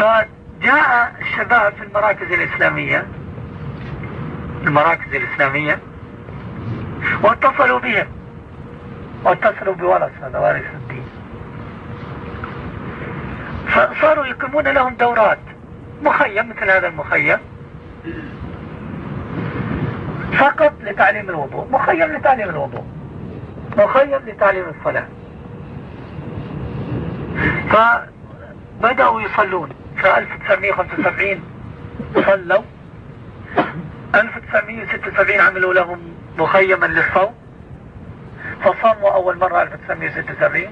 فجاء الشباب في المراكز الإسلامية واتصلوا بهم، واتصلوا بولس هذا وارث الدين، فصاروا يقيمون لهم دورات، مخيم مثل هذا المخيم فقط لتعليم الوضوء، مخيم لتعليم الوضوء، مخيم لتعليم الصلاة. فبدأوا يصلون في 1975 صلوا، 1976 عملوا لهم مخيما للصوم فصاموا أول مرة 1976،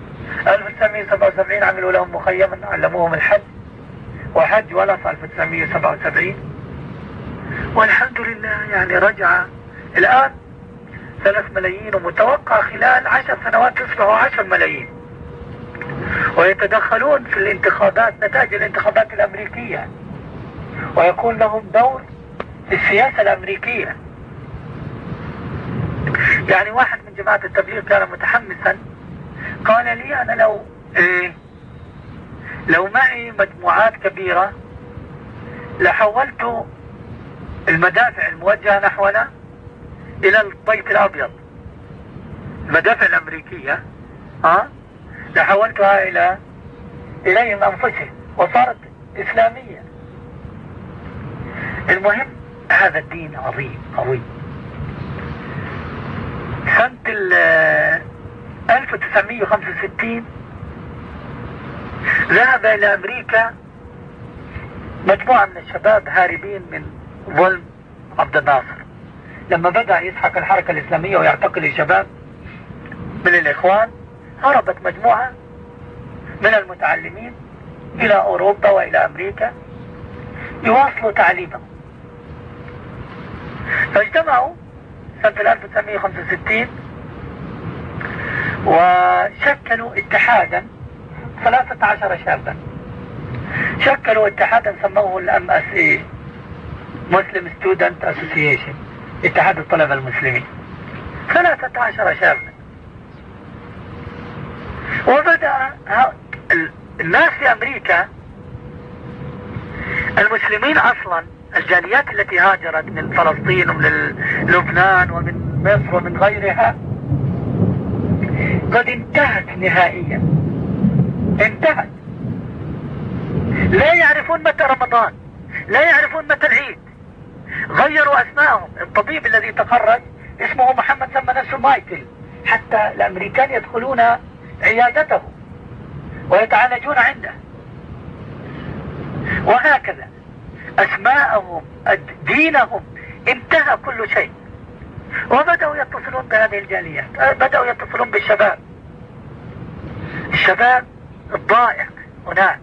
1977 عملوا لهم مخيما علموهم الحج وحج ولص 1977، والحمد لله يعني رجع الآن 3 ملايين، ومتوقع خلال 10 سنوات يصبحوا 10 ملايين، ويتدخلون في الانتخابات، نتائج الانتخابات الأمريكية، ويكون لهم دور في السياسة الأمريكية. يعني واحد من جماعة التبليغ كان متحمسا قال لي أنا لو معي مجموعات كبيرة لحولت المدافع الموجهة نحونا إلى البيت الأبيض، المدافع الأمريكية لحولتها إليهم أنفسهم وصارت إسلامية. المهم هذا الدين عظيم قوي. سنة 1965 ذهب إلى أمريكا مجموعة من الشباب هاربين من ظلم عبد الناصر. لما بدأ يسحق الحركة الإسلامية ويعتقل الشباب من الإخوان، هربت مجموعة من المتعلمين إلى أوروبا وإلى أمريكا يواصلوا تعليمهم، فاجتمعوا سنة 1965 وشكلوا اتحادا 13 شابا، شكلوا اتحادا سموه الMSA Muslim Student Association، اتحاد الطلبة المسلمين، 13 شابا. وبدأ الناس في أمريكا المسلمين أصلا، الجاليات التي هاجرت من فلسطين ومن لبنان ومن مصر ومن غيرها قد انتهت نهائيا، انتهت، لا يعرفون متى رمضان، لا يعرفون متى العيد، غيروا أسمائهم. الطبيب الذي تخرج اسمه محمد سمى نفسه مايكل، حتى الأمريكان يدخلون عيادته ويتعالجون عنده، وهكذا أسماءهم، دينهم، انتهى كل شيء. وبدأوا يتصلون بهذه الجاليات، بدأوا يتصلون بالشباب، الشباب الضائع هناك،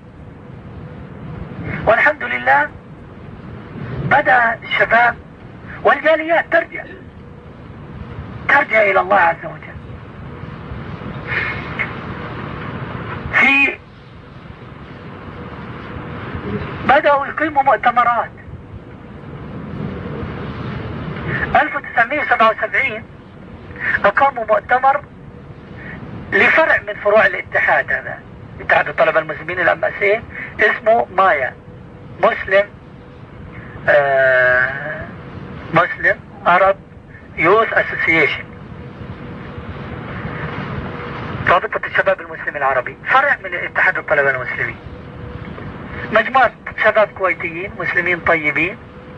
والحمد لله بدأ الشباب والجاليات ترجع إلى الله عز وجل. بدأوا يقيموا مؤتمرات. 1977 أقاموا مؤتمر لفرع من فروع الاتحاد، هذا اتحاد الطلبة المسلمين الأماسي، اسمه مايا، مسلم عرب يوث اسوسيشن، رابطة الشباب المسلم العربي، فرع من اتحاد الطلبة المسلمين. مجموعة شباب كويتيين مسلمين طيبين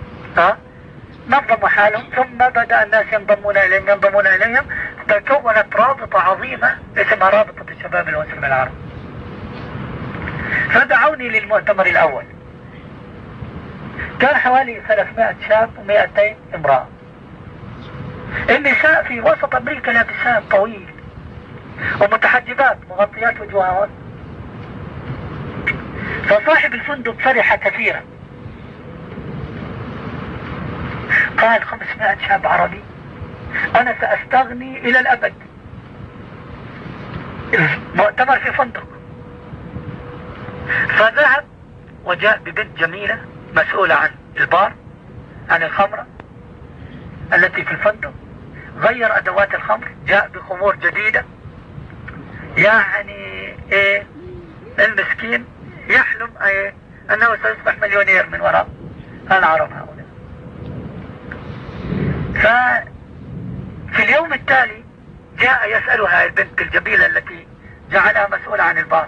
نظموا حالهم، ثم بدأ الناس ينضمون إليهم، تكونت رابطة عظيمة اسمها رابطة الشباب المسلم العربي. فدعوني للمؤتمر الأول، كان حوالي 300 شاب و200 امرأة. النساء في وسط أمريكا لابسات طويل ومتحجبات مغطيات وجوههن. فصاحب الفندق فرح كثيرا، قال 500 شاب عربي، أنا سأستغني إلى الأبد. المؤتمر في فندق، فذهب وجاء ببنت جميلة مسؤولة عن البار، عن الخمرة التي في الفندق، غير أدوات الخمر، جاء بخمور جديدة، يعني المسكين يحلم أنه سيصبح مليونير من وراء العرب هؤلاء. ففي اليوم التالي جاء يسألها البنت الجميلة التي جعلها مسؤولة عن البار،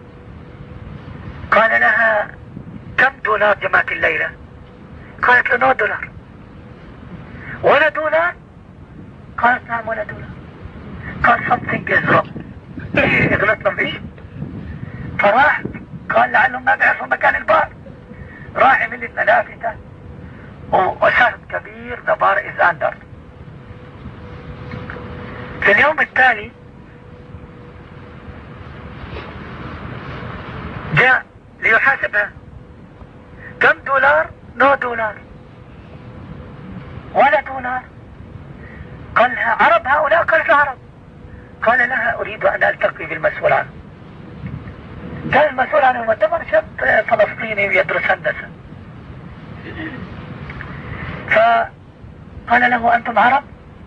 قال لها كم دولار جمعك الليلة؟ قالت له $0 دولار. ولا دولار؟ قالت نعم ولا دولار. قال something is wrong. غلطنا فيش. فراح قال لعلهم ما بيعرفوا مكان البار، راح عمل لنا لافتة وسهم كبير the bar is under. في اليوم التالي جاء ليحاسبها، كم دولار؟ $0 دولار. ولا دولار؟ قال لها عرب هؤلاء؟ قالت له عرب. قال لها أريد أن ألتقي بالمسؤول عنه. كان المسؤول عن المؤتمر شاب فلسطيني يدرس هندسة، فقال له أنتم عرب؟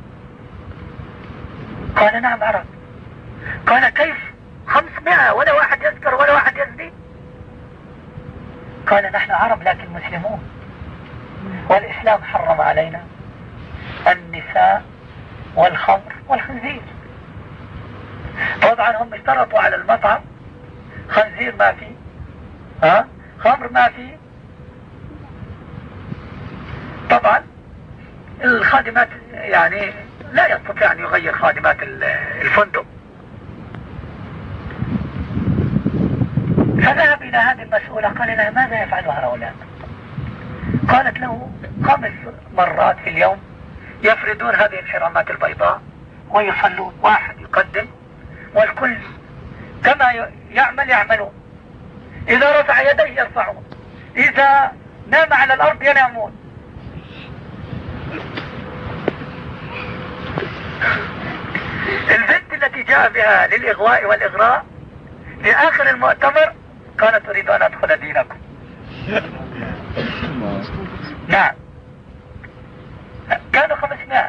قال نعم عرب. قال كيف 500 ولا واحد يذكر ولا واحد يزني؟ قال نحن عرب لكن مسلمون، والإسلام حرم علينا النساء والخمر والخنزير. طبعا هم اشترطوا على المطعم خنزير ما فيه، خمر ما فيه. طبعا الخادمات يعني لا يستطيع أن يغير خادمات الفندق. فذهب إلى هذه المسؤولة قال لها ماذا يفعل هؤلاء؟ قالت له 5 مرات في اليوم يفردون هذه الحرامات البيضاء ويصلون، واحد يقدم والكل كما يعملون. إذا رفع يديه يرفعون، إذا نام على الأرض ينامون. البنت التي جاء بها للإغواء والإغراء في آخر المؤتمر قالت أريد أن أدخل دينكم. نعم كانوا 500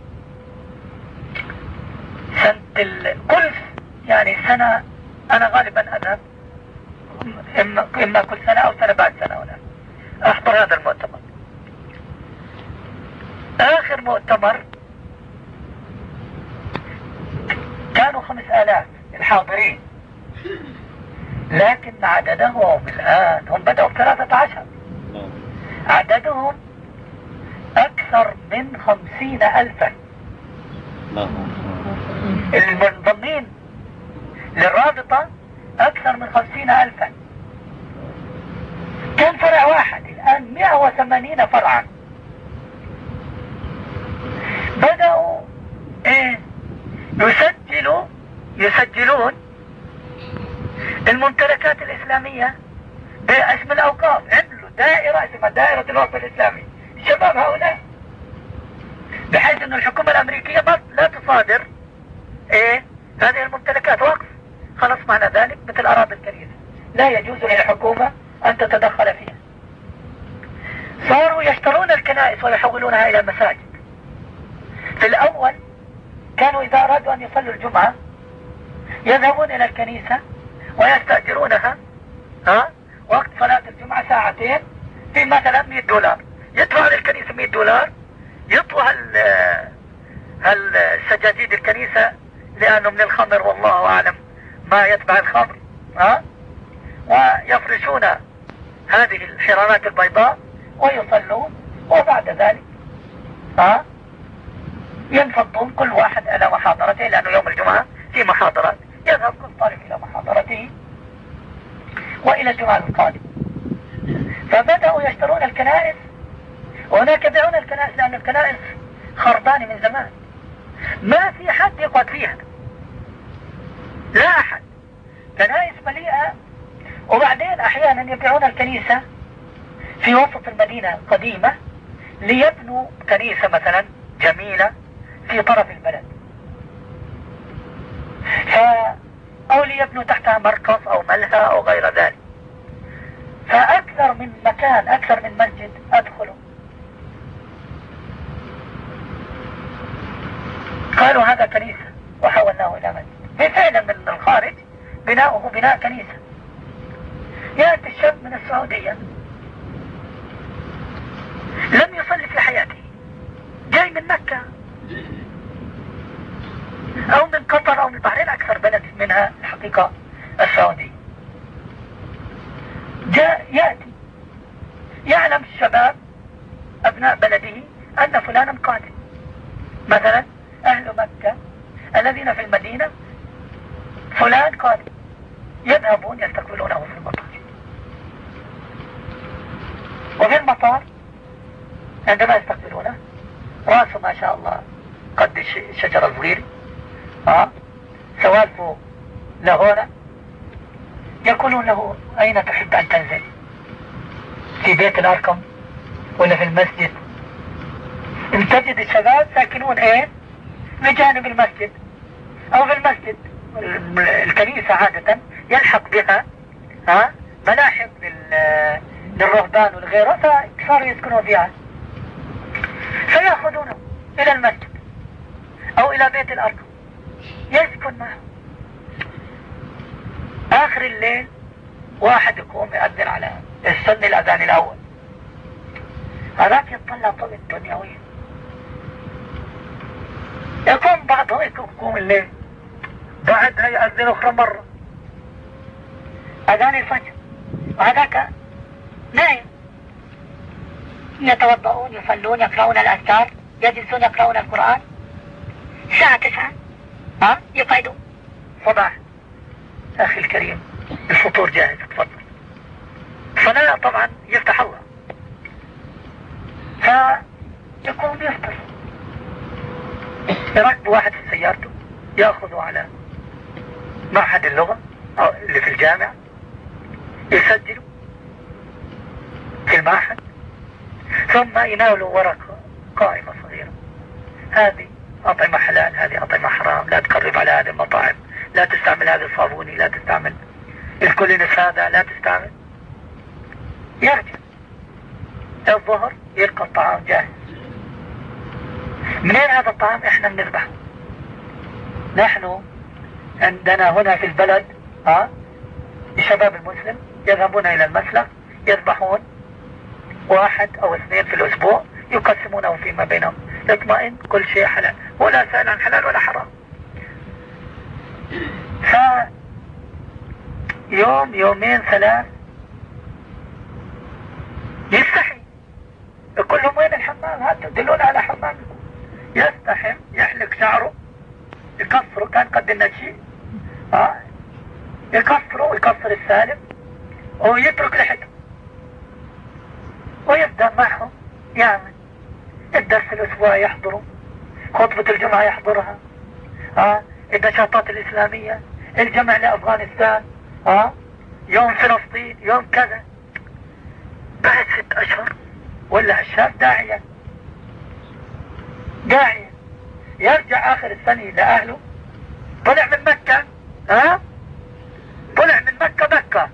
سنة كل يعني سنة. أنا غالبا أذهب إما كل سنة أو سنة بعد سنة هنا أحضر هذا المؤتمر. آخر مؤتمر كانوا 5000 الحاضرين، لكن عددهم الآن هم بدأوا ب13، عددهم أكثر من 50,000. المنضمين للرابطة أكثر من 50,000. كان فرع واحد، الآن 180 فرعا. بدأوا يسجلون الممتلكات الإسلامية باسم الأوقاف. عملوا دائرة اسمها دائرة الوقف الإسلامي. الشباب هؤلاء بحيث أن الحكومة الأمريكية لا تصادر هذه الممتلكات وقف. خلص معنى ذلك مثل أراضي الكنيسة لا يجوز للحكومة أن تتدخل فيها. صاروا يشترون الكنائس ويحولونها إلى مساجد. في الأول كانوا إذا أرادوا أن يصلوا الجمعة يذهبون إلى الكنيسة ويستأجرونها وقت صلاة الجمعة ساعتين في مثلا $100 دولار. يدفعوا للكنيسة $100 دولار، يطوى السجاجيد الكنيسة لأنه من الخمر والله أعلم ما يتبع الخمر، ويفرشون هذه الحرامات البيضاء ويصلون، وبعد ذلك ينفضون كل واحد إلى محاضرته، لأنه يوم الجمعة في محاضرات، يذهب كل طالب إلى محاضرته وإلى الجمعة القادم. فبدأوا يشترون الكنائس، وهناك يبيعون الكنائس لأن الكنائس خربانة من زمان، ما في حد يقعد فيها، لا أحد، كنائس مليئة. وبعدين أحيانا يبيعون الكنيسة في وسط المدينة قديمة ليبنوا كنيسة مثلا جميلة في طرف البلد، أو ليبنوا تحتها مركز أو ملهى أو غير ذلك. فأكثر من مكان، أكثر من مسجد أدخله قالوا هذا كنيسة وحولناه إلى مسجد. فعلا من الخارج بناؤه بناء كنيسة. يأتي الشاب من السعودية لم يصلي في حياته، جاي من مكة أو من قطر أو من البحرين، أكثر بلد منها الحقيقة السعودية. جاء يأتي يعلم الشباب أبناء بلده أن فلانا قادم، مثلا أهل مكة الذين في المدينة فلان قادم، يذهبون يستقبلونه في المطار. وفي المطار عندما يستقبلونه رأسه ما شاء الله قد الشجرة الصغيرة، سوالفه لهنا، يقولون له أين تحب أن تنزل؟ في بيت الأرقم ولا في المسجد؟ تجد الشباب ساكنون بجانب المسجد أو في المسجد. الكنيسة عادة يلحق بها ملاحق للرهبان والغيره، فصاروا يسكنون فيها، فيأخذونه إلى المسجد أو إلى بيت الأرقم يسكن معه. آخر الليل واحد يقوم يأذن على السن الأذان الأول، هذاك يطلع طول الدنيوية، يقوم بعضهم يقوم الليل، بعدها يأذن أخرى مرة أذان الفجر، وهذاك نايم. يتوضؤون يصلون يقرؤون الأذكار يجلسون يقرؤون القرآن، الساعة 9 يقعدوا صباح. أخي الكريم الفطور جاهز، تفضل. فلا طبعا يفتح الله، فيقوم يفطر، يركب واحد في سيارته يأخذه على معهد اللغة أو اللي في الجامعة، يسجلوا في المعهد، ثم يناولوا ورقة قائمة صغيرة، هذه أطعمة حلال، هذه أطعمة حرام، لا تقرب على هذه المطاعم، لا تستعمل هذا الصابوني، لا تستعمل الكولينس هذا، لا تستعمل. يرجع الظهر يلقى الطعام جاهز. منين هذا الطعام؟ احنا بنذبحه. نحن عندنا هنا في البلد الشباب المسلم يذهبون الى المسلخ، يذبحون 1 أو 2 في الاسبوع، يقسمونه فيما بينهم، يطمئن كل شيء حلال ولا سأل عن حلال ولا حرام. يوم 2 3 يستحي، يقول لهم وين الحمام؟ هاتوا دلونا على حمام. يستحم، يحلق شعره، يقصره، كان قد النشي يقصره ويقصر السالم ويترك لحيته، ويبدأ معهم يعمل الدرس الأسبوعي يحضره، خطبة الجمعة يحضرها، النشاطات الإسلامية، الجمع لأفغانستان، يوم فلسطين، يوم كذا. بعد 6 أشهر ولا الشاب داعية يرجع آخر السنة لأهله، طلع من مكة، طلع من مكة بكة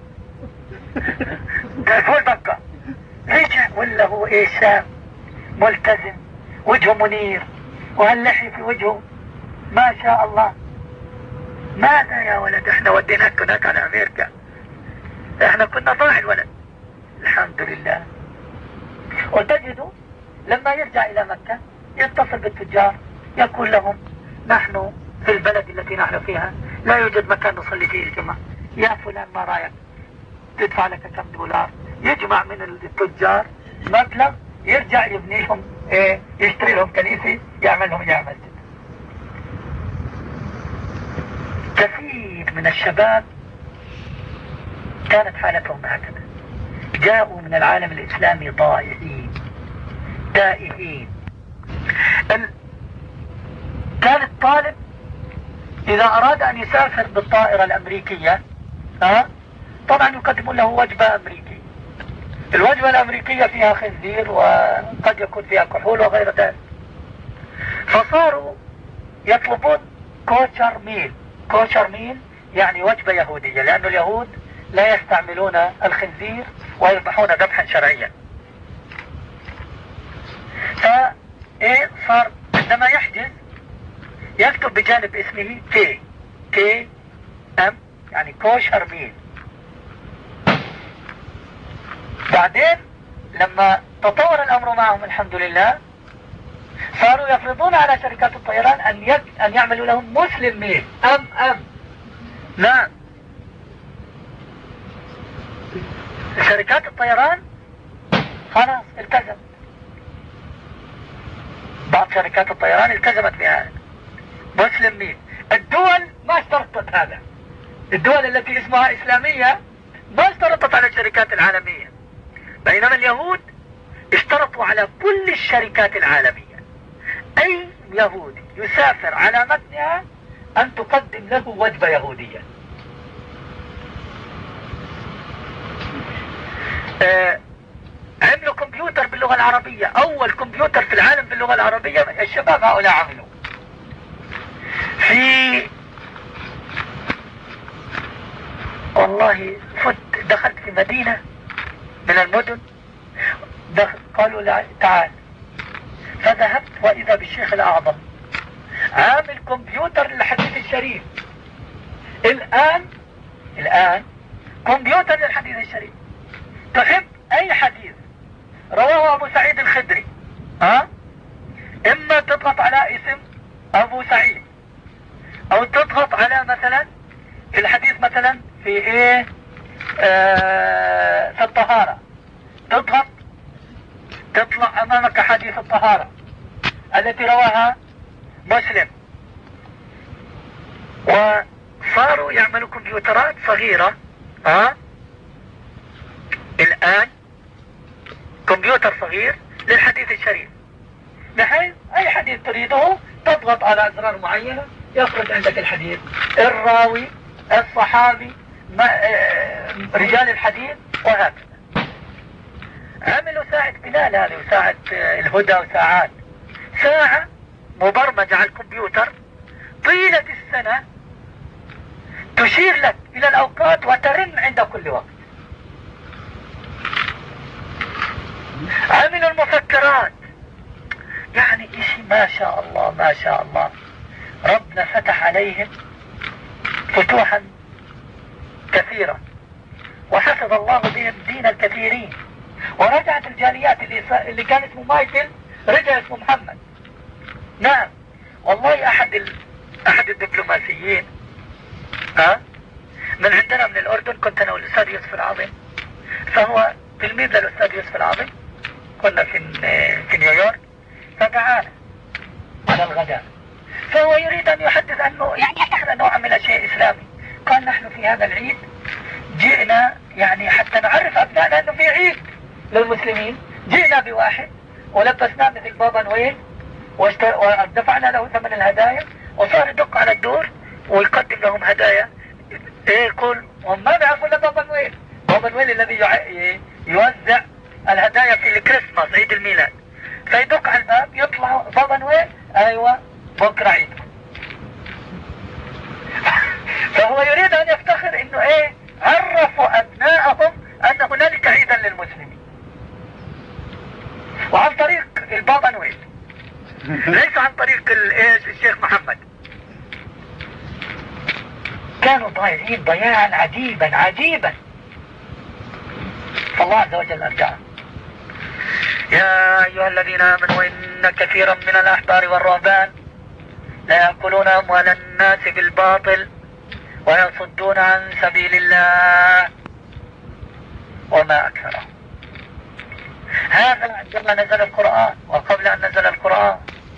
فول بكة، رجع ولا هو شاب ملتزم، وجهه منير، وهاللحي في وجهه ما شاء الله. ماذا يا ولد؟ احنا وديناك هناك على امريكا، احنا كنا ضاع الولد. الحمد لله. وتجدوا لما يرجع الى مكة يتصل بالتجار، يقول لهم نحن في البلد التي نحن فيها لا يوجد مكان نصلي فيه الجمعة، يا فلان ما رايك تدفع لك كم $، يجمع من التجار مبلغ، يرجع يبني لهم يشتري لهم كنيسة، يعمل لهم مسجد. كثير من الشباب كانت حالتهم هكذا، جاءوا من العالم الإسلامي ضائعين تائهين. كان الطالب إذا أراد أن يسافر بالطائرة الأمريكية طبعا يقدمون له وجبة أمريكية. الوجبة الأمريكية فيها خنزير وقد يكون فيها كحول وغير ذلك، فصاروا يطلبون كوشر ميل. كوشر ميل يعني وجبة يهودية، لأن اليهود لا يستعملون الخنزير ويذبحون ذبحا شرعيا. صار عندما يحجز يكتب بجانب اسمه كي ام، يعني كوشر ميل. بعدين لما تطور الأمر معهم الحمد لله صاروا يفرضون على شركات الطيران أن يعملوا لهم مسلم ميل نعم. شركات الطيران خلاص التزمت، بعض شركات الطيران التزمت بهذا مسلم ميل. الدول ما اشترطت هذا، الدول التي اسمها إسلامية ما اشترطت على الشركات العالمية، بينما اليهود اشترطوا على كل الشركات العالمية. أي يهودي يسافر على متنها أن تقدم له وجبة يهودية. عملوا كمبيوتر باللغة العربية، أول كمبيوتر في العالم باللغة العربية الشباب هؤلاء عملوا. والله دخلت في مدينة من المدن، قالوا لا تعال، فذهبت وإذا بالشيخ الأعظم عامل كمبيوتر للحديث الشريف. الآن كمبيوتر للحديث الشريف. تحب أي حديث رواه أبو سعيد الخدري، إما تضغط على اسم أبو سعيد، أو تضغط على مثلا الحديث مثلا في إيه في الطهارة، تضغط تطلع أمامك حديث الطهارة التي رواها مسلم. وصاروا يعملوا كمبيوترات صغيرة الآن، كمبيوتر صغير للحديث الشريف، بحيث أي حديث تريده تضغط على أزرار معينة يخرج عندك الحديث، الراوي، الصحابي، رجال الحديث، وهكذا. عملوا ساعة بلال هذه وساعة الهدى وساعات، ساعة مبرمجة على الكمبيوتر طيلة السنة تشير لك إلى الأوقات وترن عند كل وقت. عملوا المفكرات، يعني إشي ما شاء الله ما شاء الله. ربنا فتح عليهم فتوحا كثيرة، وحفظ الله بهم دين الكثيرين. ورجعت الجاليات اللي كان اسمه مايكل رجع اسمه محمد. نعم والله أحد الدبلوماسيين من عندنا من الأردن، كنت أنا والأستاذ يوسف العظيم، فهو تلميذ للأستاذ يوسف العظيم، كنا في نيويورك، فدعانا على الغداء، فهو يريد أن يحدث أنه يعني نوع من شيء إسلامي. قال نحن في هذا العيد جئنا يعني حتى نعرف أبنائنا أنه في عيد للمسلمين، جئنا بواحد ولبسناه مثل بابا نويل ودفعنا له ثمن الهدايا، وصار يدق على الدور ويقدم لهم هدايا. يقول هم ما بيعرفوا الا بابا نويل، بابا نويل الذي يوزع الهدايا في الكريسماس عيد الميلاد. فيدق على الباب يطلع بابا نويل، ايوه بكره عيدكم. فهو يريد ان يفتخر انه عرفوا ابنائهم ان هنالك عيدا للمسلمين، وعن طريق البابا نويل، ليس عن طريق الشيخ محمد. كانوا ضايعين ضياعا عجيبا. فالله عز وجل أرجعهم. يا أيها الذين آمنوا إن كثيرا من الأحبار والرهبان لا يأكلون أموال الناس بالباطل ويصدون عن سبيل الله وما أكثرهم. هذا عندما نزل القرآن وقبل أن نزل القرآن.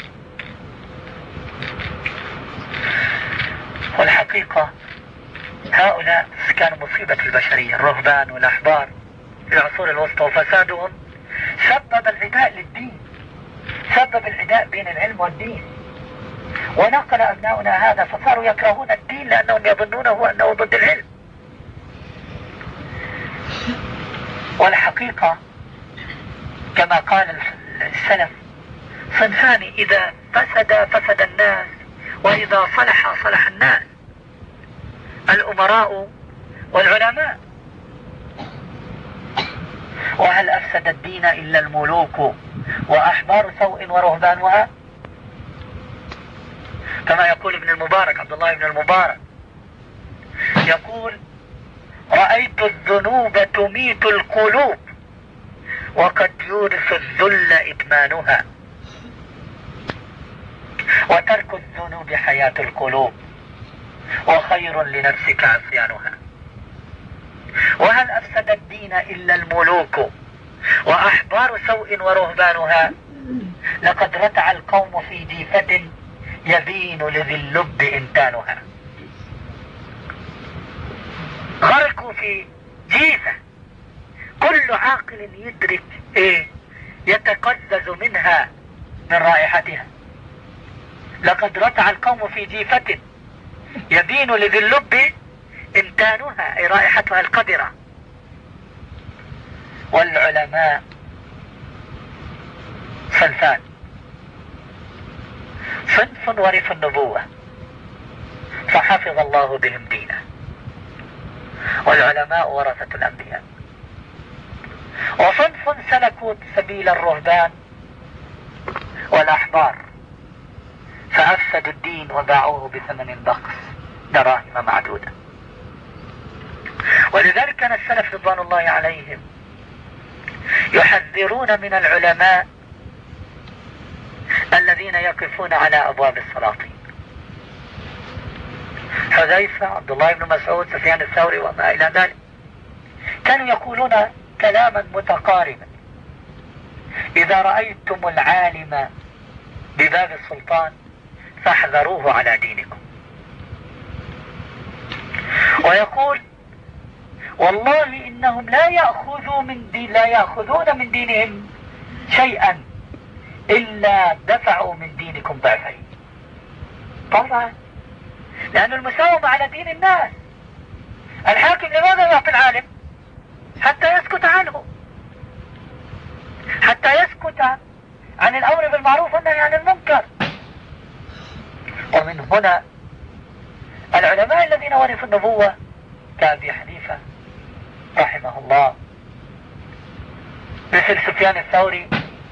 والحقيقة هؤلاء كانوا مصيبة البشرية، الرهبان والأحبار في العصور الوسطى، وفسادهم سبب العداء للدين، سبب العداء بين العلم والدين. ونقل أبناؤنا هذا فصاروا يكرهون الدين لأنهم يظنونه أنه ضد العلم. والحقيقة كما قال السلف: صنفان إذا فسد الناس، وإذا صلح الناس، الأمراء والعلماء. وهل أفسد الدين إلا الملوك وأحبار سوء ورهبانها؟ كما يقول ابن المبارك، عبد الله بن المبارك يقول: رأيت الذنوب تميت القلوب وقد يورث الذل إدمانها، وترك الذنوب حياة القلوب، وخير لنفسك عصيانها. وهل أفسد الدين إلا الملوك وأحبار سوء ورهبانها؟ لقد رتع القوم في جيفة يبين لذي اللب إنتانها. غرقوا في جيفة كل عاقل يدرك يتقزز منها من رائحتها. لقد رتع القوم في جيفة يبين لذي اللب إنتانها، أي رائحتها القذرة. والعلماء صنفان: صنف ورثوا النبوة فحفظ الله بهم دينه، والعلماء ورثة الأنبياء. وصنف سلكوا سبيل الرهبان والأحبار فأفسدوا الدين وباعوه بثمن بخس دراهم معدودة. ولذلك كان السلف رضوان الله عليهم يحذرون من العلماء الذين يقفون على أبواب السلاطين. حذيفة، عبد الله بن مسعود، سفيان الثوري وما إلى ذلك كانوا يقولون كلاما متقاربا: إذا رأيتم العالم بباب السلطان فاحذروه على دينكم. ويقول: والله إنهم لا يأخذون من دينهم شيئا إلا دفعوا من دينكم ضعفين. طبعا لأن المساومة على دين الناس. الحاكم لماذا يعطي العالم؟ حتى يسكت عنه، حتى يسكت عن الأمر بالمعروف والنهي عن المنكر. ومن هنا العلماء الذين ورثوا النبوة كأبي حنيفة رحمه الله، مثل سفيان الثوري،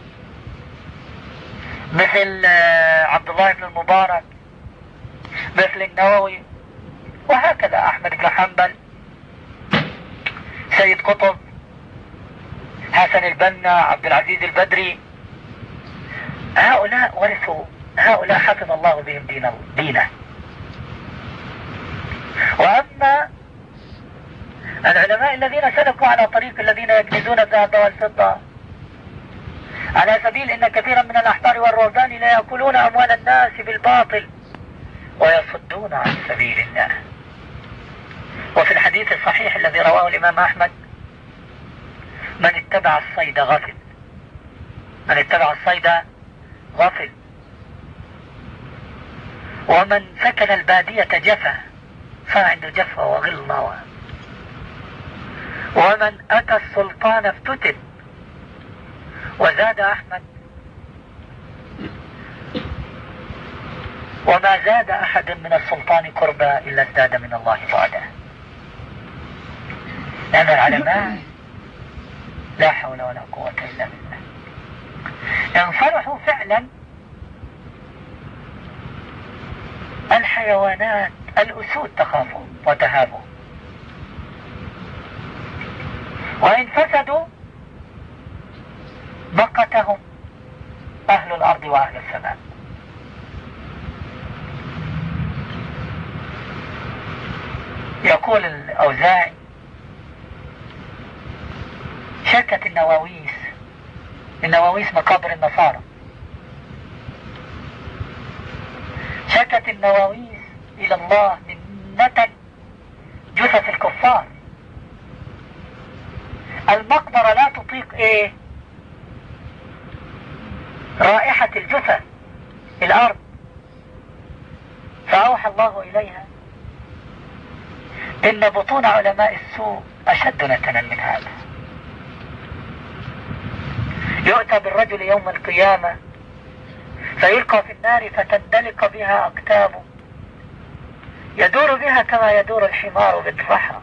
مثل عبد الله بن المبارك، مثل النووي، وهكذا أحمد بن حنبل، سيد قطب، حسن البنا، عبد العزيز البدري. هؤلاء ورثوا، هؤلاء حفظ الله بهم دينه. وأما العلماء الذين سلكوا على طريق الذين يكنزون الذهب والفضة، على سبيل إن كثيرا من الأحبار والرهبان لا يأكلون أموال الناس بالباطل ويصدون عن سبيل الله. وفي الحديث الصحيح الذي رواه الإمام أحمد: من اتبع الصيد غفل، من اتبع الصيد غفل، ومن سكن البادية جفا، صار عنده جفا وغلة، ومن أتى السلطان افتتن. وزاد أحمد: وما زاد أحد من السلطان قربا إلا ازداد من الله بعدا. لأن العلماء لا حول ولا قوة إلا بالله انصلحوا فعلا. الحيوانات، الأسود تخافوا وتهابوا، وإن فسدوا بقتهم أهل الأرض وأهل السماء. يقول الأوزاعي: شكت النواويس مقابر النصارى، شكت النواويس إلى الله منة جثث الكفار. المقبرة لا تطيق رائحة الجثث الأرض، فأوحى الله إليها: إن بطون علماء السوء أشد نتنا من هذا. يؤتى بالرجل يوم القيامة فيلقى في النار فتندلق بها أكتابه، يدور بها كما يدور الحمار بالرحى،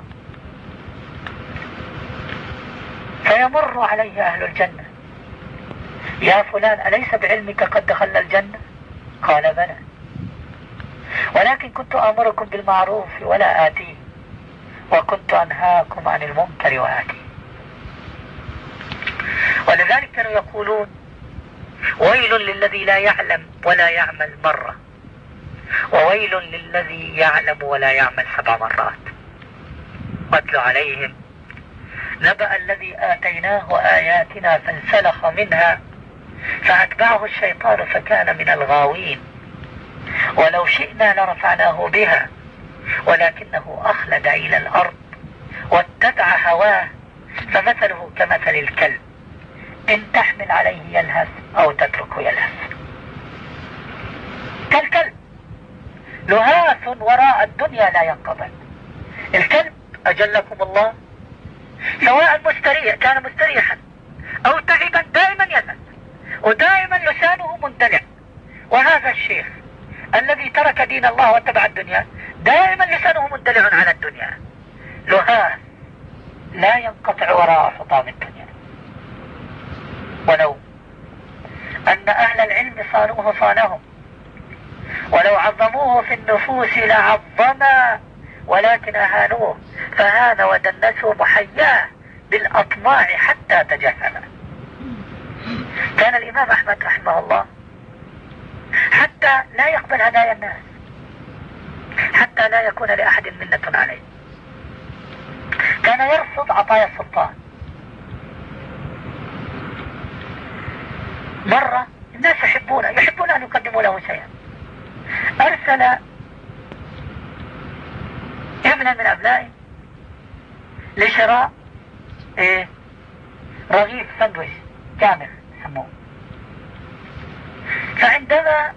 فيمر عليه أهل الجنة: يا فلان أليس بعلمك قد دخلنا الجنة؟ قال: بلى، ولكن كنت آمركم بالمعروف ولا آتيه، وكنت أنهاكم عن المنكر وآتيه. ولذلك كانوا يقولون ويل للذي لا يعلم ولا يعمل مرة، وويل للذي يعلم ولا يعمل 7 مرات. واتل عليهم نبأ الذي آتيناه آياتنا فانسلخ منها فأتبعه الشيطان فكان من الغاوين، ولو شئنا لرفعناه بها ولكنه أخلد إلى الأرض واتبع هواه فمثله كمثل الكلب إن تحمل عليه يلهث أو تتركه يلهث. كالكلب لهاث وراء الدنيا لا ينقضي. الكلب أجلكم الله سواء كان مستريحا أو تعبا دائما يلهث ودائما لسانه مندلع. وهذا الشيخ الذي ترك دين الله واتبع الدنيا دائما لسانه مندلع على الدنيا، لهاث لا ينقطع وراء حطام الدنيا. ولو أن أهل العلم صانوه صانهم، ولو عظموه في النفوس لعظما، ولكن أهانوه فهان ودنسوا محياه بالأطماع حتى تجهل. كان الإمام أحمد رحمه الله حتى لا يقبل هدايا الناس، حتى لا يكون لأحد منة عليه، كان يرفض عطايا السلطان. مرة الناس يحبون أن يقدموا له شيئا، أرسل ابنا من أبنائه لشراء رغيف ساندويش كامل يسموه. فعندما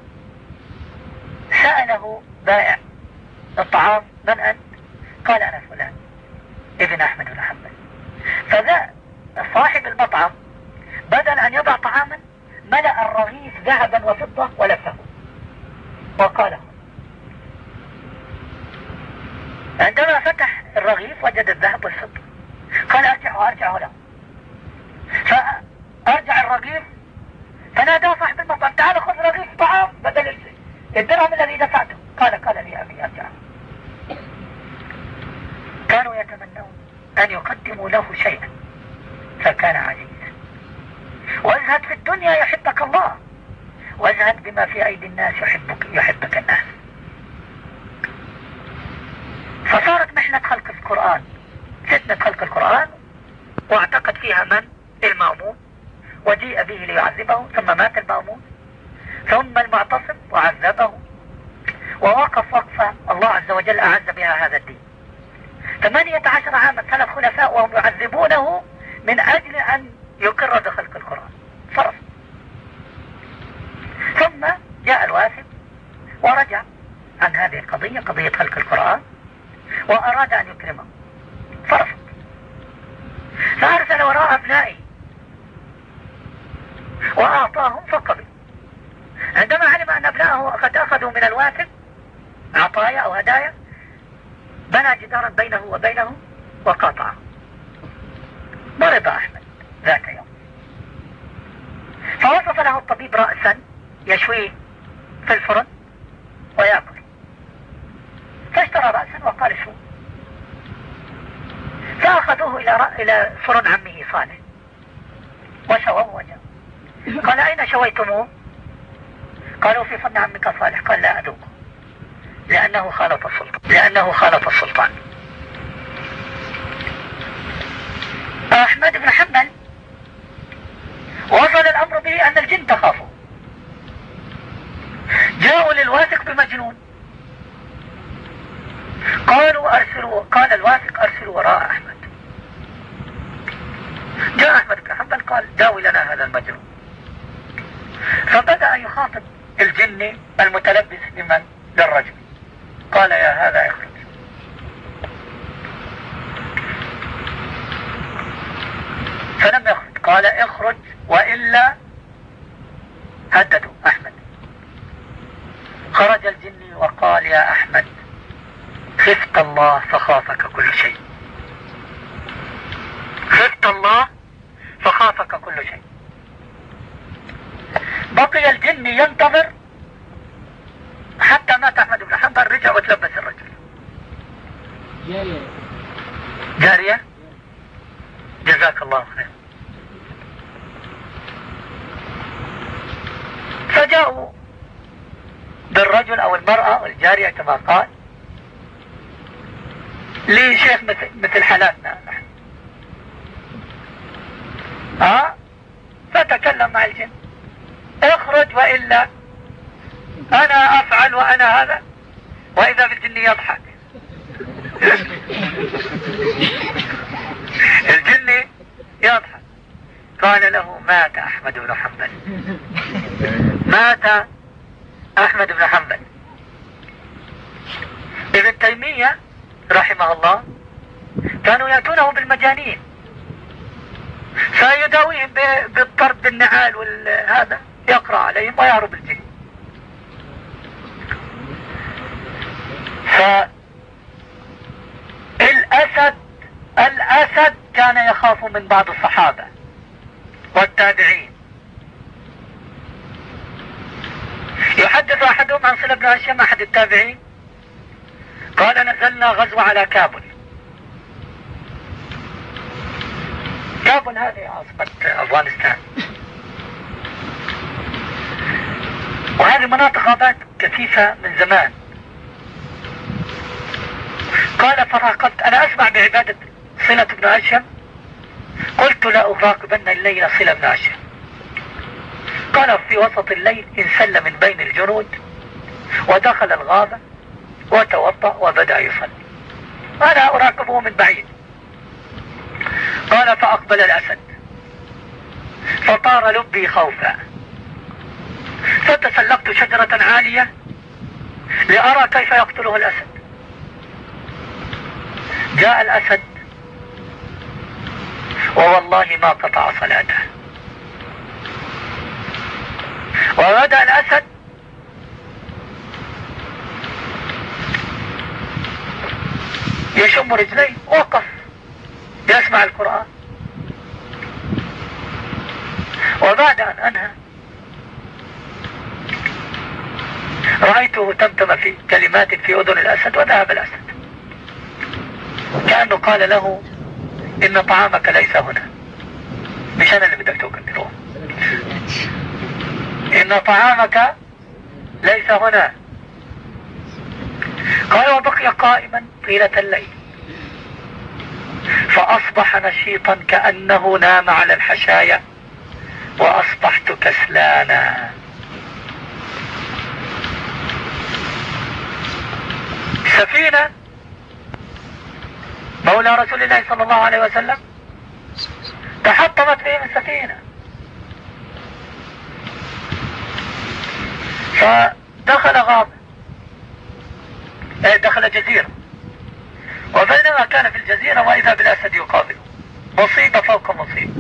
سأله بائع الطعام من أنت؟ قال أنا فلان ابن أحمد بن حنبل. فذا صاحب المطعم بدل أن يضع طعاما ملأ الرغيف ذهبا وفضة ولفه وقاله. عندما فتح الرغيف وجد الذهب والفضة، قال أرجع له. فأرجع الرغيف فنادى صاحب المطعم تعال خذ رغيف طعام بدل الدرهم الذي دفعته. قال لي أبي أرجع. كانوا يتمنون أن يقدموا له شيئا فكان عزيزا. وازهد في الدنيا يحبك الله، وازهد بما في أيدي الناس يحبك الناس. فصارت محنة خلق القرآن فتنة خلق القرآن، واعتقد فيها من؟ المأمون، وجيء به ليعذبه، ثم مات المأمون، ثم المعتصم وعذبه، ووقف وقفة الله عز وجل أعز بها هذا الدين. 18 عاما 3 خلفاء وهم يعذبونه من أجل أن يقر بخلق القرآن، فرض. ثم جاء الواسب ورجع عن هذه القضية، قضية خلق القرآن، وأراد أن يكرمه فرفض. فأرسل وراء أبنائه وأعطاهم فقبل. عندما علم أن أبنائه قد أخذوا من الواسب عطايا أو هدايا بنى جدارا بينه وبينه وقاطعه. مرض أحمد ذاك يوم، فوصف له الطبيب رأسا يشويه في الفرن ويأكل، فاشترى رأسا وقال شو، فأخذوه إلى فرن عمه صالح وشووه وجاء. قال أين شويتموه؟ قالوا في فرن عمك صالح. قال لا أذوقه لأنه خالف السلطان. أحمد بن حنبل وصل الأمر به أن الجن تخافوا، جاءوا للواثق بمجنون، قال الواثق أرسلوا وراء أحمد. جاء أحمد بن حنبل قال داوي لنا هذا المجنون، فبدأ يخاطب الجن المتلبس للرجل. قال يا هذا اخرج. فلم يخرج. قال اخرج وإلا هددوا أحمد. خرج الجن وقال يا أحمد خفت الله فخافك كل شيء، خفت الله فخافك كل شيء. بقي الجن ينتظر حتى مات أحمد بن حنبل. رجع وتلبس الرجل. جارية جزاك الله خير. فجاءوا بالرجل أو المرأة أو الجارية كما قال لشيخ مثل حالاتنا نحن. فتكلم مع الجن: اخرج وإلا أنا أفعل وأنا هذا. وإذا بالجن يضحك. الجن يضحك. قال له: مات أحمد بن حنبل. مات أحمد بن حنبل. ابن تيمية رحمه الله كانوا يأتونه بالمجانين فيداويهم بالضرب بالنعال والهذا، يقرأ عليهم ويهرب الجن. الأسد كان يخاف من بعض الصحابة والتابعين. يحدث أحدهم عن صلة بن هشام أحد التابعين قال: نزلنا غزوة على كابل. كابل هذه عاصمة أفغانستان، وهذه مناطق غابات كثيفة من زمان. قال: فراقبت، أنا أسمع بعبادة صلة بن هشام، قلت: لا أراقبن الليل صلة بن هشام. قال: في وسط الليل انسل من بين الجنود ودخل الغابة وتوضأ وبدأ يصلي، أنا أراقبه من بعيد. قال: فأقبل الأسد فطار لبي خوفا، فتسلقت شجرة عالية لأرى كيف يقتله الأسد. جاء الأسد ووالله ما قطع صلاته، وبدأ الأسد يشم رجليه، وقف يسمع القرآن. وبعد أن أنهى رأيته تمتم في كلمات في أذن الأسد، وذهب الأسد كأنه قال له: إن طعامك ليس هنا، مش أنا اللي بدك تقتله، إن طعامك ليس هنا. قال: وبقي قائما طيلة الليل فأصبح نشيطا كأنه نام على الحشاية، وأصبحت كسلانا. سفينة مولى رسول الله صلى الله عليه وسلم تحطمت بهم السفينة، فدخل غابة، دخل جزيرة، وبينما كان في الجزيرة وإذا بالأسد يقابله، مصيبة فوق مصيبة.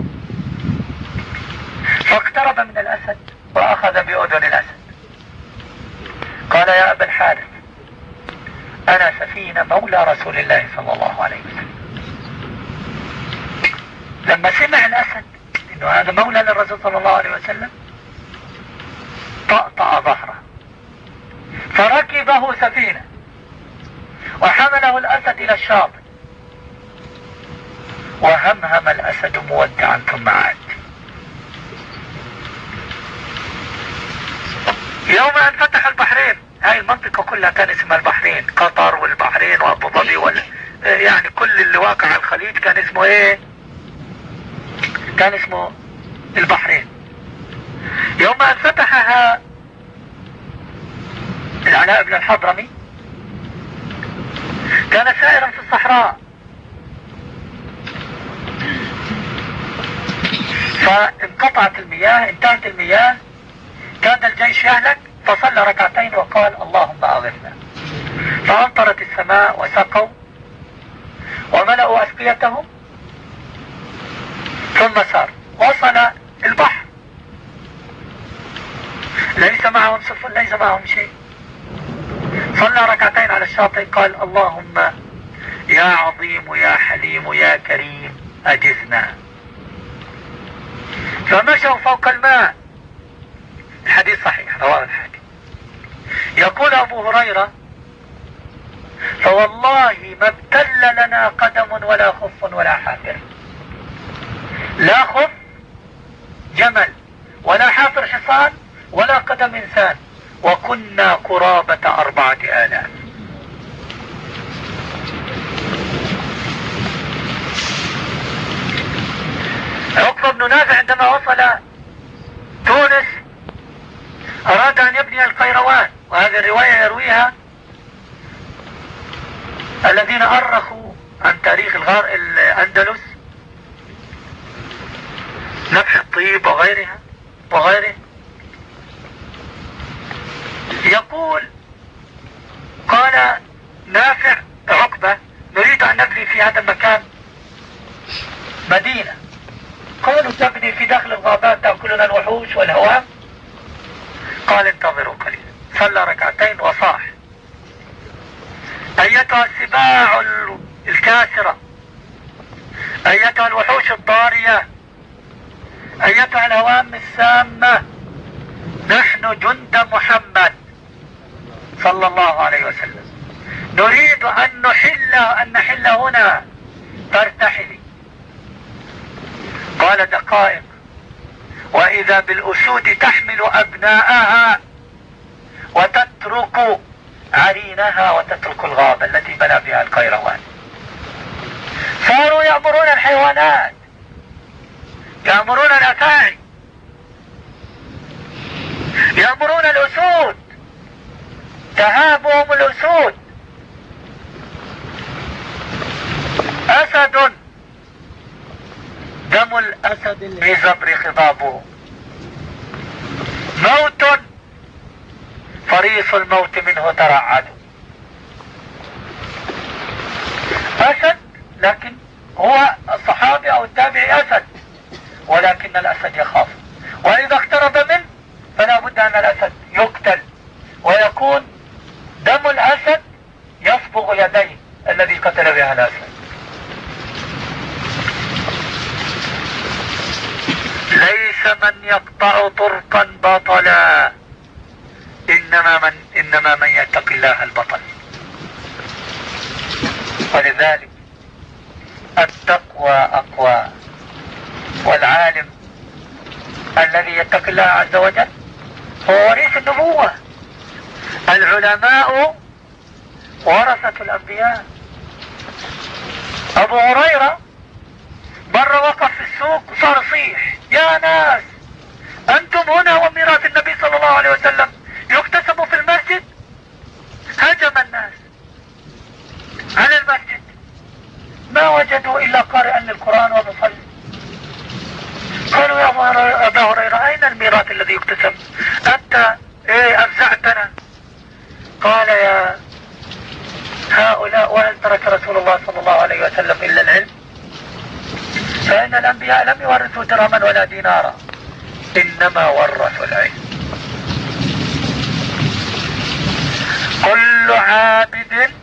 فاقترب من الأسد وأخذ بأذن الأسد. قال: يا أبا الحارث، أنا سفينة مولى رسول الله صلى الله عليه وسلم. لما سمع الأسد إنه هذا مولى للرسول صلى الله عليه وسلم طأطأ ظهره فركبه سفينة وحمله الأسد إلى الشاطئ، وهمهم الأسد مودعا ثم عاد. يوم أن فتح البحرين، هاي المنطقة كلها كان اسمها البحرين، قطر والبحرين وأبو ظبي يعني كل اللي واقع على الخليج كان اسمه ايه؟ كان اسمه البحرين. يوم أن فتحها العلاء بن الحضرمي كان سائرا في الصحراء، فانقطعت المياه، انتهت المياه، كاد الجيش يهلك، فصلى ركعتين وقال: اللهم أغثنا. فأمطرت السماء وسقوا وملأوا أسقيتهم، ثم سار وصل البحر، ليس معهم سفن، ليس معهم شيء. صلى ركعتين على الشاطئ، قال: اللهم يا عظيم يا حليم يا كريم أجزنا. فمشوا فوق الماء. الحديث صحيح، رواه الحاكم. يقول أبو هريرة: فوالله ما ابتل لنا قدم ولا خف ولا حافر، لا خف جمل ولا حافر حصان، ولا قدم إنسان، وكنا قرابة 4000. عقبة بن نافع عندما وصل تونس أراد أن يبني القيروان، وهذه الرواية يرويها الذين أرخوا عن تاريخ الأندلس، نفح الطيب وغيره. يقول قال نافع عقبة: نريد أن نبني في هذا المكان مدينة. قالوا: تبني في داخل الغابات تأكلنا الوحوش والهوام؟ قال: انتظروا قليلا. صلى ركعتين وصاح: أيتها السباع الكاسرة، أيتها الوحوش الضارية، أيتها الهوام السامة، نحن جند محمد صلى الله عليه وسلم، نريد أن نحل هنا، فارتحلي. قال: دقائق وإذا بالأسود تحمل أبناءها وتترك عرينها وتترك الغابة التي بنى بها القيروان. صاروا يأمرون الحيوانات، يأمرون الأفاعي، يأمرون الأسود، تهابهم الأسود. أسد، دم الأسد العزبر خضابه، موت فريص الموت منه ترعد. أسد، لكن هو الصحابي أو التابعي أسد، ولكن الأسد يخاف، وإذا اقترب منه فلا بد أن الأسد يقتل، ويكون دم الأسد يصبغ يديه الذي قتل بها الأسد. ليس من يقطع طرقا بطلا، إنما من يتقي الله البطل. ولذلك التقوى أقوى، والعالم الذي يتقي الله عز وجل هو وريث النبوة. العلماء ورثة الأنبياء. أبو هريرة مرة وقف في السوق وصار يصيح: يا ناس، أنتم هنا وميراث النبي صلى الله عليه وسلم يكتسب في المسجد. هجم الناس على المسجد، ما وجدوا إلا قارئا للقرآن ومصلي. قالوا: يا أبا هريرة، أين الميراث الذي يكتسب؟ أنت أفزعتنا. قال: يا هؤلاء، وهل ترك رسول الله صلى الله عليه وسلم إلا العلم؟ فإن الأنبياء لم يورثوا درهما ولا دينارا، إنما ورثوا العلم. كل عابد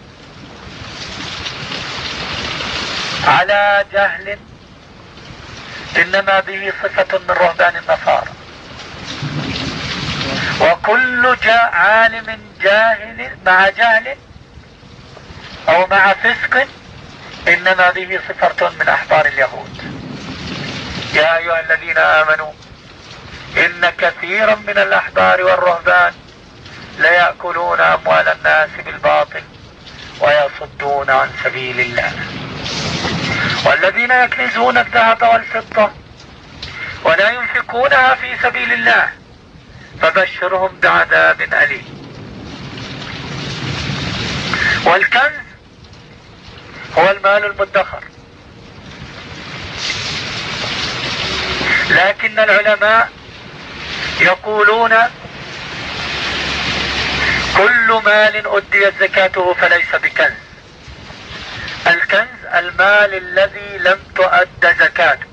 على جهل إنما به صفة من رهبان النصارى، وكل عالم جاهل مع جهل أو مع فسق إنما به صفة من أحبار اليهود. يا أيها الذين آمنوا إن كثيرا من الأحبار والرهبان ليأكلون أموال الناس بالباطل ويصدون عن سبيل الله، والذين يكنزون الذهب والفضة ولا ينفقونها في سبيل الله فبشرهم بعذاب أليم. والكنز هو المال المدخر، لكن العلماء يقولون: كل مال أديت زكاته فليس بكنز. الكنز المال الذي لم تؤد زكاته.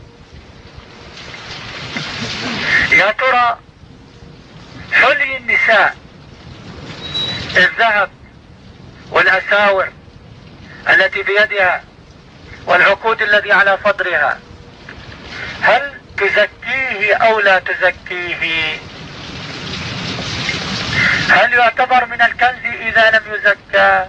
يا ترى حلي النساء، الذهب والأساور التي بيدها والعقود الذي على صدرها، هل تزكيه أو لا تزكيه؟ هل يعتبر من الكنز إذا لم يزكى؟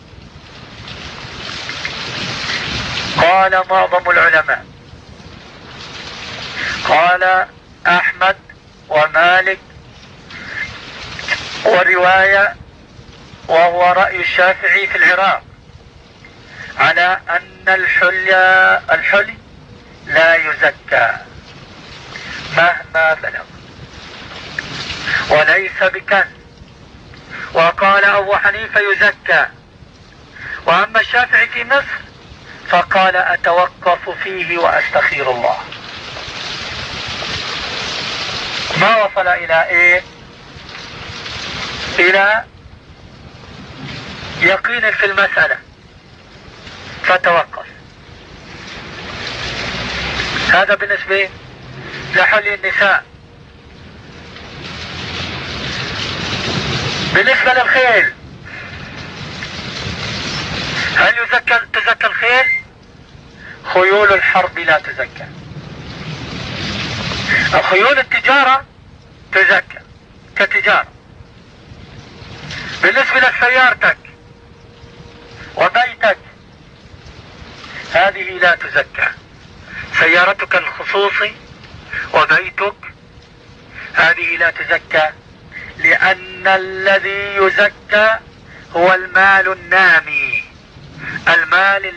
قال معظم العلماء، قال أحمد ومالك ورواية وهو رأي الشافعي في العراق على أن الحلي لا يزكى مهما بلغ وليس بكنز. وقال أبو حنيفة يزكى. وأما الشافعي في مصر فقال أتوقف فيه وأستخير الله. ما وصل إلى إيه؟ إلى يقين في المسألة فتوقف. هذا بالنسبة لحلي النساء. بالنسبة للخيل، هل تزكى الخيل؟ خيول الحرب لا تزكى. خيول التجارة تزكى كتجارة. بالنسبة لسيارتك وبيتك هذه لا تزكى. سيارتك الخصوصي وبيتك هذه لا تزكى، لأن الذي يزكى هو المال النامي، المال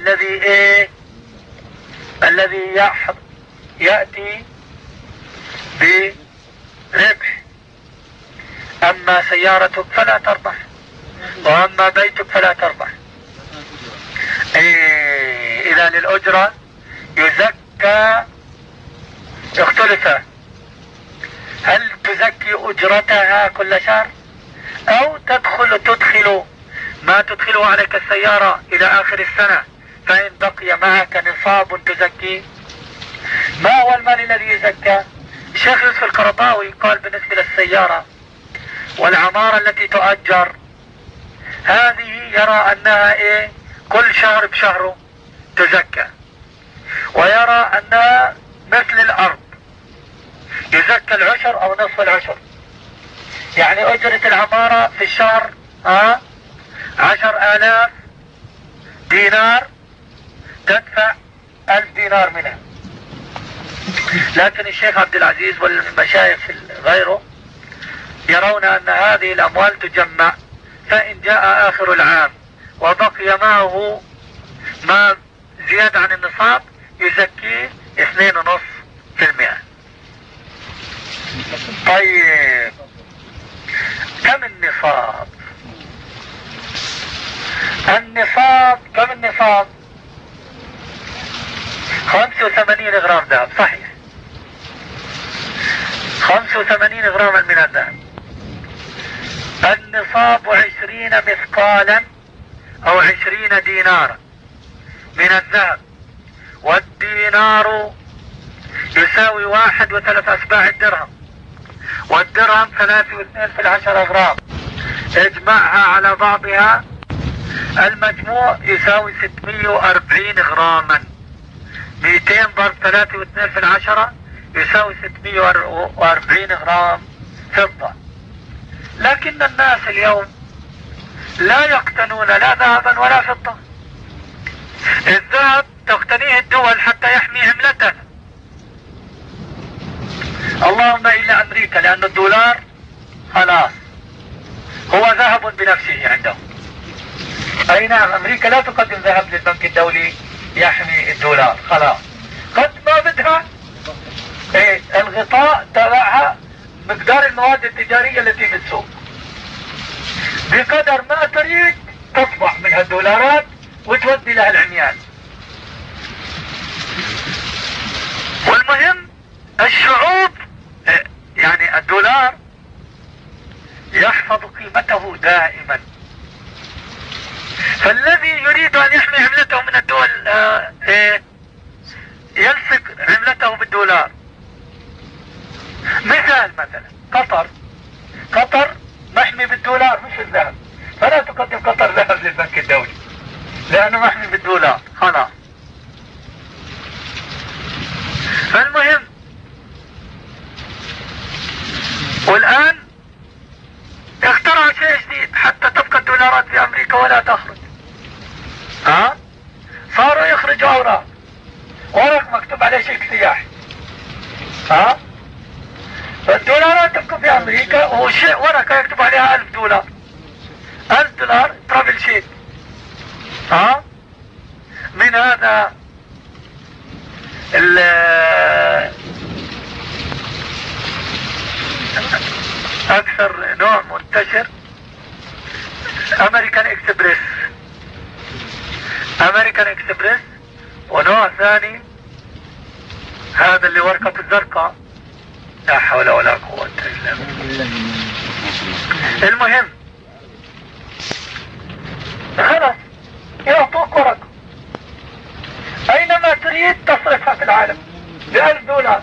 الذي يأتي بربح. أما سيارتك فلا تربح، وأما بيتك فلا تربح. إذا للأجرة يزكى اختلف، هل تزكي أجرتها كل شهر أو تدخل ما تدخله عليك السيارة إلى آخر السنة، فإن بقي معك نصاب تزكي. ما هو المال الذي يزكى؟ الشيخ يوسف القرضاوي قال بالنسبة للسيارة والعمارة التي تؤجر، هذه يرى أنها كل شهر بشهره تزكى، ويرى أنها مثل الأرض يزكى العشر أو نصف العشر. يعني أجرة العمارة في الشهر 10,000 دينار، تدفع 1000 دينار منها. لكن الشيخ عبد العزيز والمشايخ غيره يرون أن هذه الأموال تجمع، فإن جاء آخر العام وبقي معه ما زيادة عن النصاب يزكيه 2.5%. طيب كم النصاب؟ كم النصاب؟ 85 غرام ذهب. صحيح، 85 غراما من الذهب. النصاب 20 مثقالا أو 20 دينارا من الذهب، والدينار يساوي 1.3 الدرهم، والدرهم 3.2 غرام. اجمعها على بعضها المجموع يساوي 640 غراما. 200 ضرب 3.2 يساوي 640 غرام فضة. لكن الناس اليوم لا يقتنون لا ذهبا ولا فضة. الذهب تقتنيه الدول حتى يحمي عملته، اللهم إلا أمريكا، لأن الدولار خلاص هو ذهب بنفسه عندهم. أي نعم، أمريكا لا تقدم ذهب للبنك الدولي يحمي الدولار، خلاص قد ما بدها الغطاء تبعها مقدار المواد التجارية التي في السوق، بقدر ما تريد تصبح منها الدولارات وتودي لها العميان. والمهم الشعوب يعني الدولار يحفظ قيمته دائما، فالذي يريد ان يحمي عملته من الدول يلصق عملته بالدولار. مثلا قطر محمي بالدولار مش الذهب، فلا تقدم قطر ذهب للبنك الدولي لانه محمي بالدولار خلاص. فالمهم والآن اخترع شيء جديد حتى تبقى الدولارات في أمريكا ولا تخرج. صاروا يخرجوا ورق مكتوب عليه شيك سياحي. فالدولارات تبقى في امريكا وشيء ورقة يكتب عليها $1000. $1000 ترافل شيك. من هذا اكثر نوع منتشر امريكان اكسبريس. ونوع ثاني هذا اللي ورقة الزرقاء، لا حول ولا قوة الا بالله. المهم خلاص يعطوك ورقة اينما تريد تصرفها في العالم $1000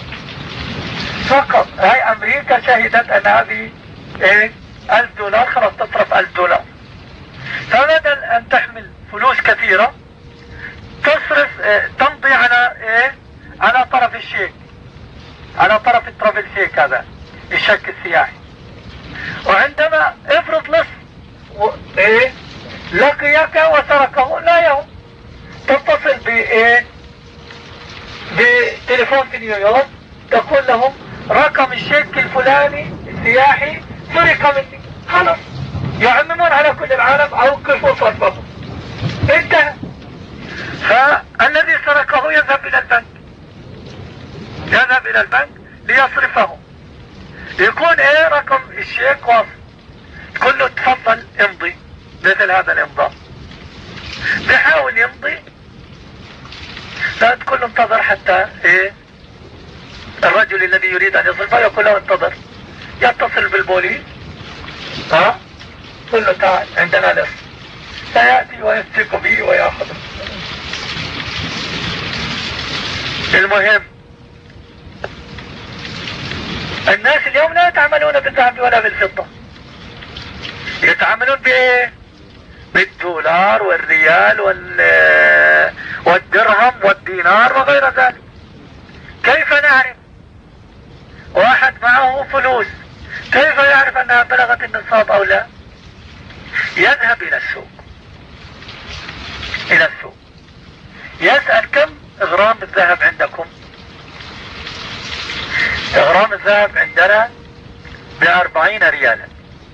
فقط. هاي امريكا شهدت ان هذه $1000 خلاص تصرف $1000. فبدل ان تحمل فلوس كثيرة تصرف تمضي على طرف الشيك، على طرف الترافل شيك، هذا الشيك السياحي. وعندما افرض لص لقيك وسرقه لا يوم، تتصل بتليفون في نيويورك تقول لهم رقم الشيك الفلاني السياحي سرق مني، خلاص يعممون على كل العالم اوقفوا صرفه، انتهى. فالذي سرقه يذهب الى البنك ليصرفه، يكون رقم الشيك واصل، تقول له تفضل امضي مثل هذا الامضاء، بيحاول يمضي، لا تقول له انتظر حتى الرجل الذي يريد ان يصرفه يقول له انتظر، يتصل بالبوليس، تقول له تعال عندنا لص، سيأتي ويمسك به ويأخذه. المهم الناس اليوم لا يتعاملون بالذهب ولا بالفضة، يتعاملون بالدولار والريال والدرهم والدينار وغير ذلك. كيف نعرف واحد معه فلوس، كيف يعرف انها بلغت النصاب او لا؟ يذهب الى السوق يسأل كم غرام الذهب عندكم؟ غرام الذهب عندنا ب40 ريالا.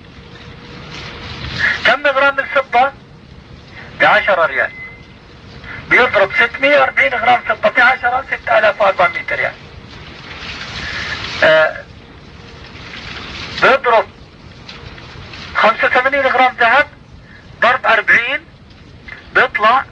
كم غرام الفضة؟ ب10 ريال. بيضرب 640 غرام فضة في 10 6400 ريال. بيضرب 85 غرام ذهب ضرب 40 بيطلع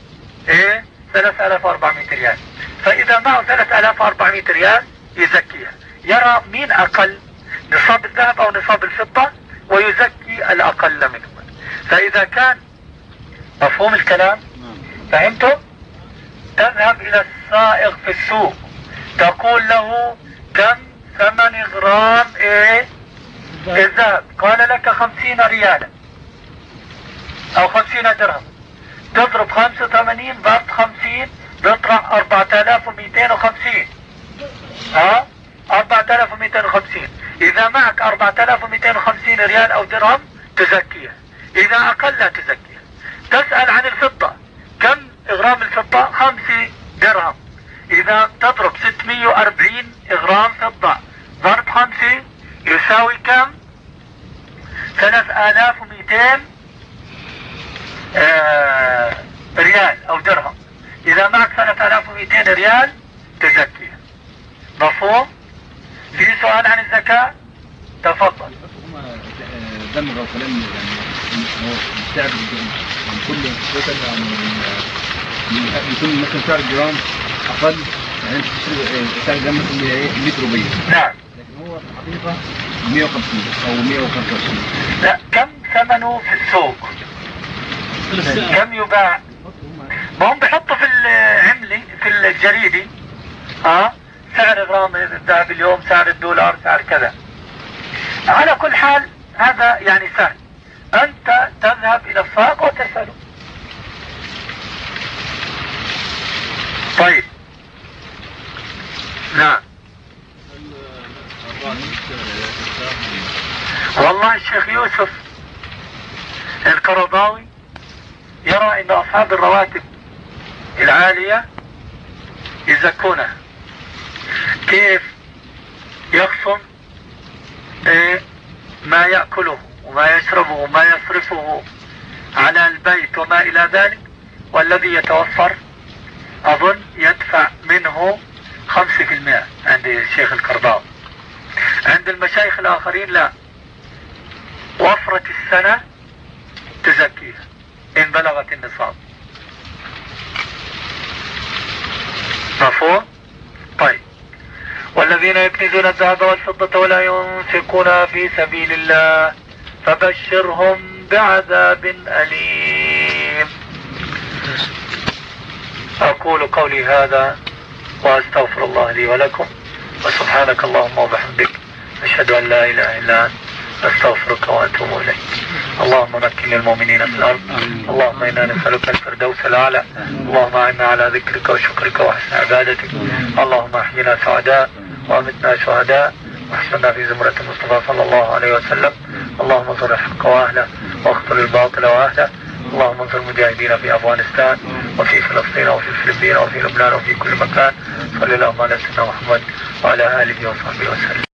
3400 ريال. فإذا معه 3400 ريال يزكيها، يرى مين أقل نصاب الذهب أو نصاب الفضة ويزكي الأقل منهما. فإذا كان مفهوم الكلام، فهمتم؟ تذهب إلى السائق في السوق تقول له كم ثمن غرام الذهب؟ قال لك 50 ريالا أو 50 درهم. تضرب 85 ضرب 50 بيطلع 4250. 4250. إذا معك 4250 ريال أو درهم تزكيها، إذا أقل لا تزكيها. تسأل عن الفضة، كم غرام الفضة؟ 5 درهم. إذا تضرب 640 غرام فضة ضرب 5 يساوي كم؟ 3200 ريال أو درهم. إذا معك 3200 ريال تزكيها. مفهوم؟ في سؤال عن الزكاة؟ تفضل. دمغ وكلام يعني هو السعر من كل توتال يكون مثلا سعر الجرام أقل، يعني أنت تشتري سعر الجرام مثلا 100 روبية. نعم. لكن هو في الحقيقة 150 أو 125. لا، كم ثمنه في السوق؟ كم يباع؟ ما هم بيحطوا في العملي في الجريدي سعر غرام الذهب اليوم، سعر الدولار، سعر كذا. على كل حال هذا يعني سهل، أنت تذهب إلى السائق وتسأله. طيب نعم. والله الشيخ يوسف القرضاوي يرى أن أصحاب الرواتب العالية يزكونها. كيف؟ يخصم ما يأكله وما يشربه وما يصرفه على البيت وما إلى ذلك، والذي يتوفر أظن يدفع منه 5% عند الشيخ القرضاوي. عند المشايخ الآخرين لا، وفرة السنة تزكيها إن بلغت النصاب. مفهوم؟ طيب. والذين يكنزون الذهب والفضة ولا ينفقونها في سبيل الله فبشرهم بعذاب أليم. أقول قولي هذا وأستغفر الله لي ولكم، وسبحانك اللهم وبحمدك، أشهد أن لا إله إلا أنت، أستغفرك وأتوب إليك. اللهم مكن للمؤمنين في الأرض، اللهم إنا نسألك الفردوس الأعلى، اللهم أعنا على ذكرك وشكرك وحسن عبادتك، اللهم أحينا سعداء وأمتنا شهداء واحشرنا في زمرة المصطفى صلى الله عليه وسلم. اللهم انصر الحق وأهله واقتل الباطل وأهله. اللهم انصر المجاهدين في أفغانستان وفي فلسطين وفي الفلبين وفي لبنان وفي كل مكان. صلى الله على سيدنا محمد وعلى آله وصحبه وسلم.